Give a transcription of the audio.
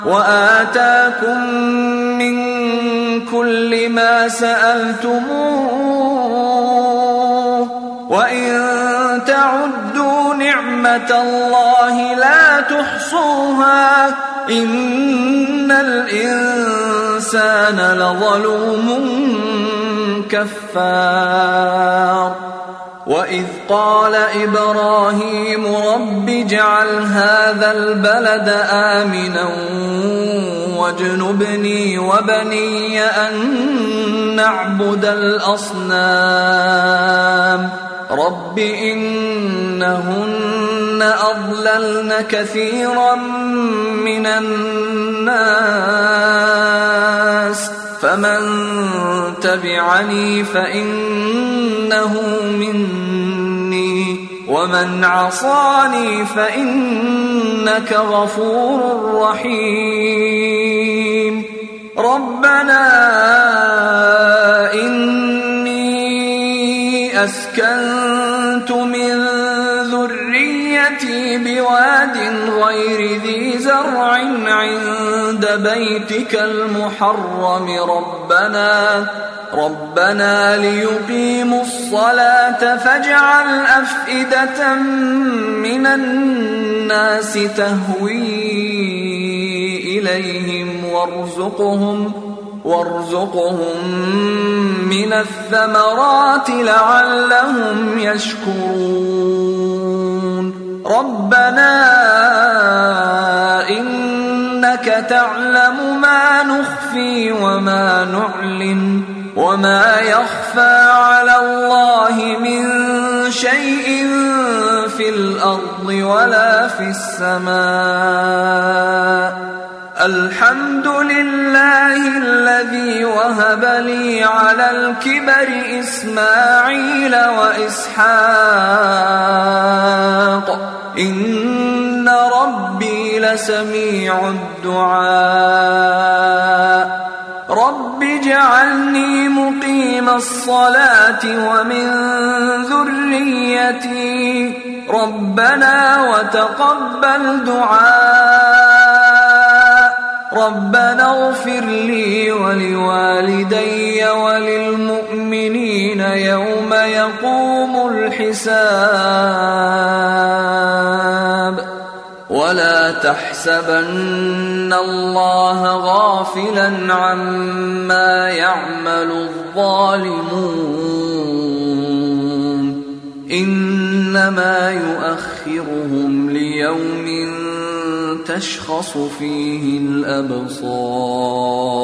وآتاكم من كل ما سألتموه وإن تعدوا نعمة الله لا تحصوها إن الإنسان لظلوم كفار وإذ قال إبراهيم رب اجعل هذا البلد آمنا واجنبني وبني أن نعبد الأصنام رب إنهن أضللن كثيرا من الناس فمن تبعني فإنه مني ومن عصاني فإنك غفور رحيم ربنا إني أسكنت من ذريتي بواد غير ذي زرع عند بيتك المحرم ربنا ليقيموا الصلاة فاجعل أفئدة من الناس تهوي إليهم وارزقهم من الثمرات لعلهم يشكرون ربنا إنك تعلم ما نخفي وما نعلن وما يخفى على الله من شيء في الأرض ولا في السماء الحمد لله الذي وهب لي على الكبر إسماعيل وإسحاق إن ربي لسميع الدعاء رب اجعلني مقيم الصلاة ومن ذريتي ربنا وتقبل دعاء ربنا اغفر لي ولوالدي وللمؤمنين يوم يقوم الحساب ولا تحسبن الله غافلا عما يعمل الظالمون إنما يؤخرهم ليوم تشخص فيه الأبصار